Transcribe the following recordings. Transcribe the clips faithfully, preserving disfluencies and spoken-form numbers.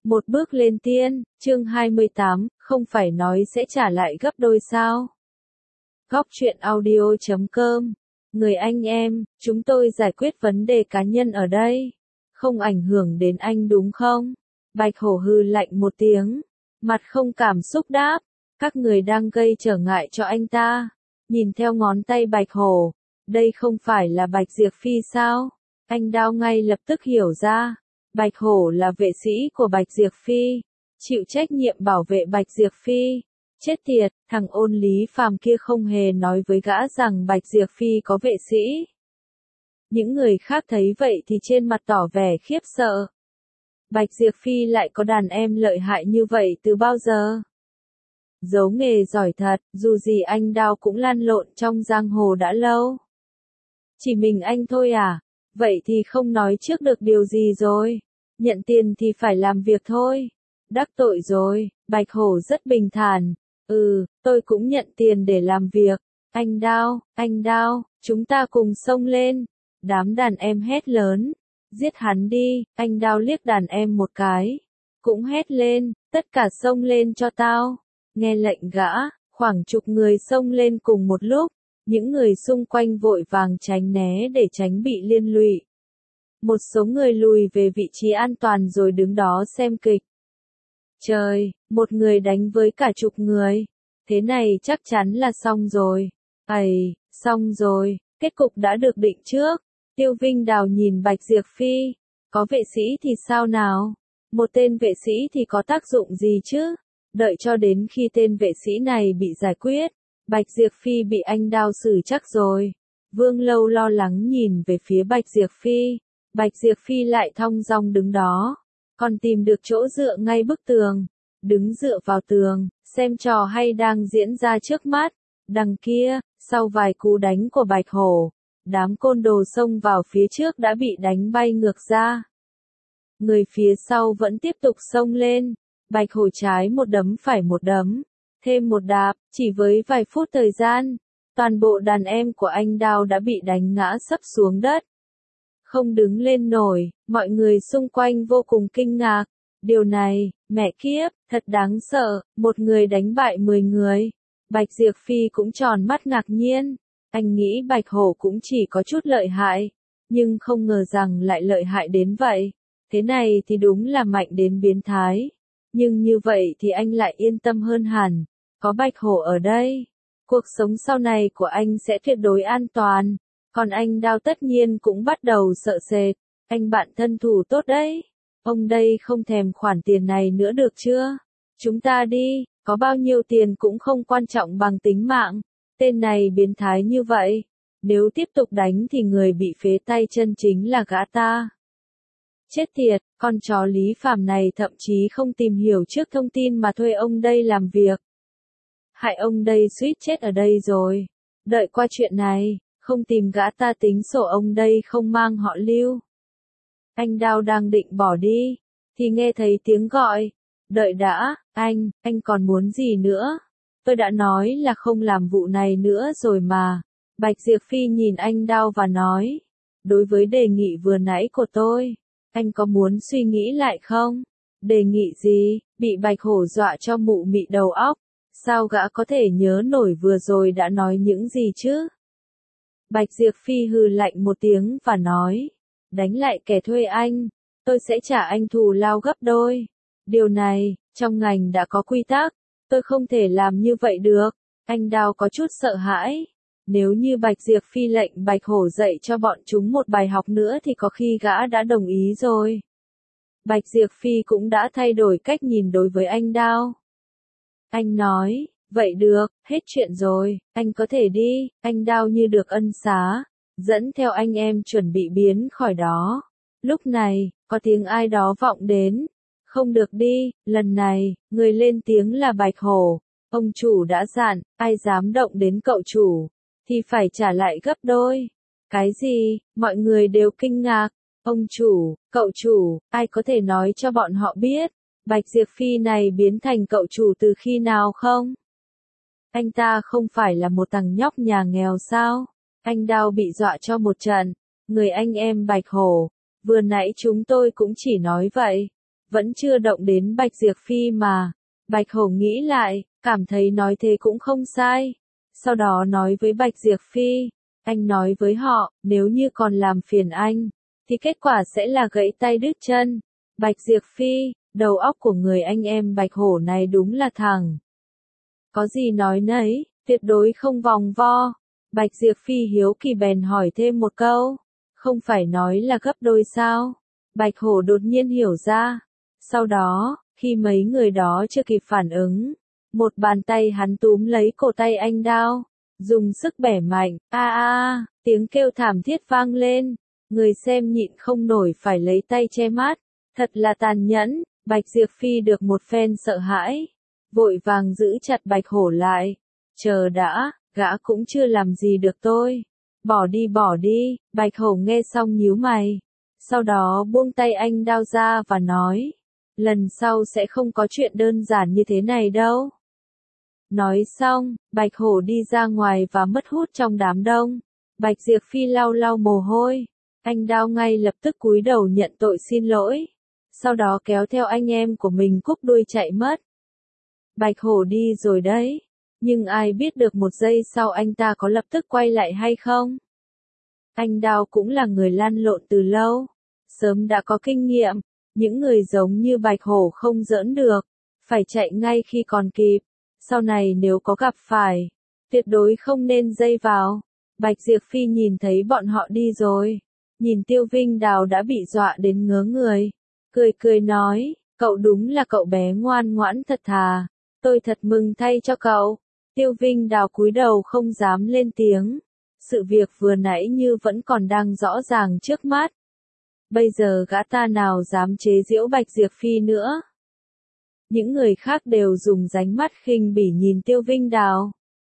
Một bước lên tiên, chương hai mươi tám, không phải nói sẽ trả lại gấp đôi sao? Góc truyện audio chấm com. Người anh em, chúng tôi giải quyết vấn đề cá nhân ở đây. Không ảnh hưởng đến anh đúng không? Bạch Hổ hừ lạnh một tiếng. Mặt không cảm xúc đáp. Các người đang gây trở ngại cho anh ta. Nhìn theo ngón tay Bạch Hổ. Đây không phải là Bạch Diệp Phi sao? Anh Đao ngay lập tức hiểu ra. Bạch Hổ là vệ sĩ của Bạch Diệp Phi, chịu trách nhiệm bảo vệ Bạch Diệp Phi. Chết tiệt, thằng Ôn Lý Phàm kia không hề nói với gã rằng Bạch Diệp Phi có vệ sĩ. Những người khác thấy vậy thì trên mặt tỏ vẻ khiếp sợ. Bạch Diệp Phi lại có đàn em lợi hại như vậy từ bao giờ? Giấu nghề giỏi thật, dù gì anh Đao cũng lăn lộn trong giang hồ đã lâu. Chỉ mình anh thôi à? Vậy thì không nói trước được điều gì rồi. Nhận tiền thì phải làm việc thôi. Đắc tội rồi, Bạch Hổ rất bình thản. Ừ, tôi cũng nhận tiền để làm việc. Anh Đao, anh Đao, chúng ta cùng xông lên. Đám đàn em hét lớn. Giết hắn đi, anh Đao liếc đàn em một cái. Cũng hét lên, tất cả xông lên cho tao. Nghe lệnh gã, khoảng chục người xông lên cùng một lúc. Những người xung quanh vội vàng tránh né để tránh bị liên lụy. Một số người lùi về vị trí an toàn rồi đứng đó xem kịch. Trời, một người đánh với cả chục người. Thế này chắc chắn là xong rồi. Ây, xong rồi, kết cục đã được định trước. Tiêu Vinh Đào nhìn Bạch Diệp Phi. Có vệ sĩ thì sao nào? Một tên vệ sĩ thì có tác dụng gì chứ? Đợi cho đến khi tên vệ sĩ này bị giải quyết. Bạch Diệp Phi bị anh Đao xử chắc rồi. Vương Lâu lo lắng nhìn về phía Bạch Diệp Phi. Bạch Diệp Phi lại thong dong đứng đó. Còn tìm được chỗ dựa ngay bức tường. Đứng dựa vào tường, xem trò hay đang diễn ra trước mắt. Đằng kia, sau vài cú đánh của Bạch Hổ, đám côn đồ xông vào phía trước đã bị đánh bay ngược ra. Người phía sau vẫn tiếp tục xông lên. Bạch Hổ trái một đấm phải một đấm. Thêm một đạp, chỉ với vài phút thời gian, toàn bộ đàn em của anh Đao đã bị đánh ngã sấp xuống đất. Không đứng lên nổi, mọi người xung quanh vô cùng kinh ngạc. Điều này, mẹ kiếp, thật đáng sợ, một người đánh bại mười người. Bạch Diệp Phi cũng tròn mắt ngạc nhiên. Anh nghĩ Bạch Hổ cũng chỉ có chút lợi hại, nhưng không ngờ rằng lại lợi hại đến vậy. Thế này thì đúng là mạnh đến biến thái. Nhưng như vậy thì anh lại yên tâm hơn hẳn. Có Bạch Hổ ở đây, cuộc sống sau này của anh sẽ tuyệt đối an toàn. Còn anh Đao tất nhiên cũng bắt đầu sợ sệt. Anh bạn thân thủ tốt đấy. Ông đây không thèm khoản tiền này nữa được chưa? Chúng ta đi, có bao nhiêu tiền cũng không quan trọng bằng tính mạng. Tên này biến thái như vậy. Nếu tiếp tục đánh thì người bị phế tay chân chính là gã ta. Chết tiệt, con chó Lý Phàm này thậm chí không tìm hiểu trước thông tin mà thuê ông đây làm việc. Hại ông đây suýt chết ở đây rồi. Đợi qua chuyện này, không tìm gã ta tính sổ ông đây không mang họ Lưu. Anh Đao đang định bỏ đi, thì nghe thấy tiếng gọi. Đợi đã, anh, anh còn muốn gì nữa? Tôi đã nói là không làm vụ này nữa rồi mà. Bạch Diệp Phi nhìn anh Đao và nói. Đối với đề nghị vừa nãy của tôi, anh có muốn suy nghĩ lại không? Đề nghị gì? Bị Bạch Hổ dọa cho mụ mị đầu óc. Sao gã có thể nhớ nổi vừa rồi đã nói những gì chứ? Bạch Diệp Phi hừ lạnh một tiếng và nói. Đánh lại kẻ thuê anh. Tôi sẽ trả anh thù lao gấp đôi. Điều này, trong ngành đã có quy tắc. Tôi không thể làm như vậy được. Anh Đao có chút sợ hãi. Nếu như Bạch Diệp Phi lệnh Bạch Hổ dạy cho bọn chúng một bài học nữa thì có khi gã đã đồng ý rồi. Bạch Diệp Phi cũng đã thay đổi cách nhìn đối với anh Đao. Anh nói, vậy được, hết chuyện rồi, anh có thể đi. Anh Đao như được ân xá, dẫn theo anh em chuẩn bị biến khỏi đó. Lúc này, có tiếng ai đó vọng đến. Không được đi, lần này, người lên tiếng là Bạch Hổ. Ông chủ đã dặn, ai dám động đến cậu chủ, thì phải trả lại gấp đôi. Cái gì? Mọi người đều kinh ngạc. Ông chủ, cậu chủ, ai có thể nói cho bọn họ biết, Bạch Diệp Phi này biến thành cậu chủ từ khi nào không? Anh ta không phải là một thằng nhóc nhà nghèo sao? Anh Đao bị dọa cho một trận. Người anh em Bạch Hổ, vừa nãy chúng tôi cũng chỉ nói vậy. vẫn chưa động đến Bạch Diệp Phi mà. Bạch Hổ nghĩ lại, cảm thấy nói thế cũng không sai. Sau đó nói với Bạch Diệp Phi, anh nói với họ, nếu như còn làm phiền anh, thì kết quả sẽ là gãy tay đứt chân. Bạch Diệp Phi, đầu óc của người anh em Bạch Hổ này đúng là thẳng. Có gì nói nấy, tuyệt đối không vòng vo. Bạch Diệp Phi hiếu kỳ bèn hỏi thêm một câu, không phải nói là gấp đôi sao? Bạch Hổ đột nhiên hiểu ra. Sau đó, khi mấy người đó chưa kịp phản ứng, một bàn tay hắn túm lấy cổ tay anh Đao, dùng sức bẻ mạnh, a a, tiếng kêu thảm thiết vang lên, người xem nhịn không nổi phải lấy tay che mắt, thật là tàn nhẫn. Bạch Diệp Phi được một phen sợ hãi, vội vàng giữ chặt Bạch Hổ lại, chờ đã, gã cũng chưa làm gì được tôi, bỏ đi bỏ đi. Bạch Hổ nghe xong nhíu mày, sau đó buông tay anh Đao ra và nói, lần sau sẽ không có chuyện đơn giản như thế này đâu. Nói xong, Bạch Hổ đi ra ngoài và mất hút trong đám đông. Bạch Diệp Phi lau lau mồ hôi, anh Đao ngay lập tức cúi đầu nhận tội xin lỗi, sau đó kéo theo anh em của mình cúp đuôi chạy mất. Bạch Hổ đi rồi đấy, nhưng ai biết được một giây sau anh ta có lập tức quay lại hay không? Anh Đao cũng là người lăn lộn từ lâu, sớm đã có kinh nghiệm, những người giống như Bạch Hổ không giỡn được, phải chạy ngay khi còn kịp, sau này nếu có gặp phải, tuyệt đối không nên dây vào. Bạch Diệp Phi nhìn thấy bọn họ đi rồi, nhìn Tiêu Vinh Đào đã bị dọa đến ngớ người, cười cười nói, cậu đúng là cậu bé ngoan ngoãn thật thà, tôi thật mừng thay cho cậu. Tiêu Vinh Đào cúi đầu không dám lên tiếng, sự việc vừa nãy như vẫn còn đang rõ ràng trước mắt. Bây giờ gã ta nào dám chế giễu Bạch Diệp Phi nữa. Những người khác đều dùng dánh mắt khinh bỉ nhìn Tiêu Vinh Đào.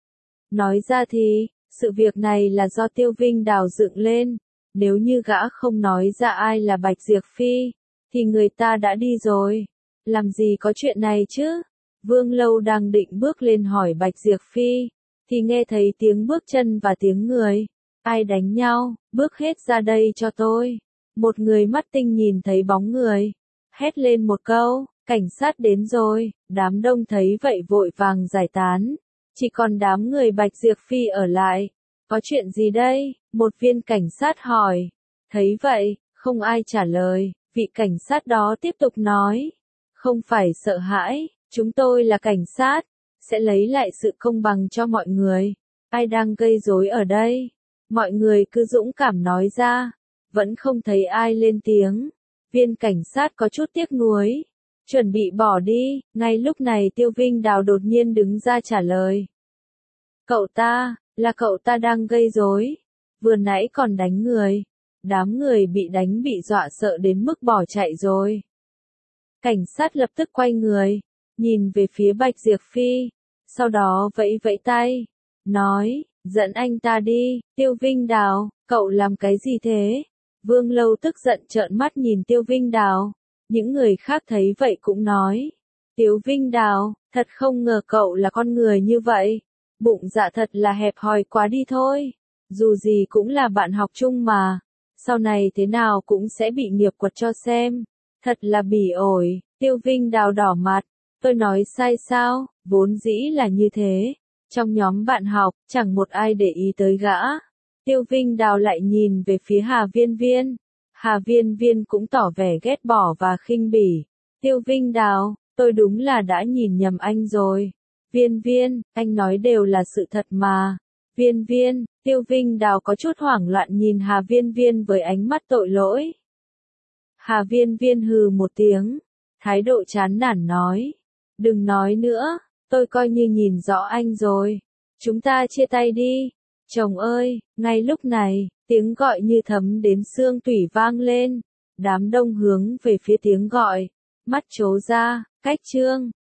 Nói ra thì, sự việc này là do Tiêu Vinh Đào dựng lên, nếu như gã không nói ra ai là Bạch Diệp Phi, thì người ta đã đi rồi, làm gì có chuyện này chứ? Vương Lâu đang định bước lên hỏi Bạch Diệp Phi, thì nghe thấy tiếng bước chân và tiếng người. Ai đánh nhau, bước hết ra đây cho tôi. Một người mắt tinh nhìn thấy bóng người, hét lên một câu, cảnh sát đến rồi. Đám đông thấy vậy vội vàng giải tán, chỉ còn đám người Bạch Diệp Phi ở lại. Có chuyện gì đây? Một viên cảnh sát hỏi. Thấy vậy, không ai trả lời, vị cảnh sát đó tiếp tục nói, không phải sợ hãi, chúng tôi là cảnh sát, sẽ lấy lại sự công bằng cho mọi người. Ai đang gây rối ở đây? Mọi người cứ dũng cảm nói ra, vẫn không thấy ai lên tiếng. Viên cảnh sát có chút tiếc nuối, chuẩn bị bỏ đi. Ngay lúc này Tiêu Vinh Đào đột nhiên đứng ra trả lời. Cậu ta, là cậu ta đang gây rối, vừa nãy còn đánh người. Đám người bị đánh bị dọa sợ đến mức bỏ chạy rồi. Cảnh sát lập tức quay người, nhìn về phía Bạch Diệp Phi, sau đó vẫy vẫy tay, nói, dẫn anh ta đi. Tiêu Vinh Đào, cậu làm cái gì thế? Vương Lâu tức giận trợn mắt nhìn Tiêu Vinh Đào. Những người khác thấy vậy cũng nói, Tiêu Vinh Đào, thật không ngờ cậu là con người như vậy. Bụng dạ thật là hẹp hòi quá đi thôi. Dù gì cũng là bạn học chung mà. Sau này thế nào cũng sẽ bị nghiệp quật cho xem. Thật là bỉ ổi. Tiêu Vinh Đào đỏ mặt. Tôi nói sai sao? Vốn dĩ là như thế. Trong nhóm bạn học, chẳng một ai để ý tới gã. Tiêu Vinh Đào lại nhìn về phía Hà Viên Viên. Hà Viên Viên cũng tỏ vẻ ghét bỏ và khinh bỉ. Tiêu Vinh Đào, tôi đúng là đã nhìn nhầm anh rồi. Viên Viên, anh nói đều là sự thật mà. Viên Viên, Tiêu Vinh Đào có chút hoảng loạn nhìn Hà Viên Viên với ánh mắt tội lỗi. Hà Viên Viên hừ một tiếng, thái độ chán nản nói. Đừng nói nữa, tôi coi như nhìn rõ anh rồi. Chúng ta chia tay đi. Chồng ơi, ngay lúc này, tiếng gọi như thấm đến xương tủy vang lên. Đám đông hướng về phía tiếng gọi, mắt trố ra, cách chương.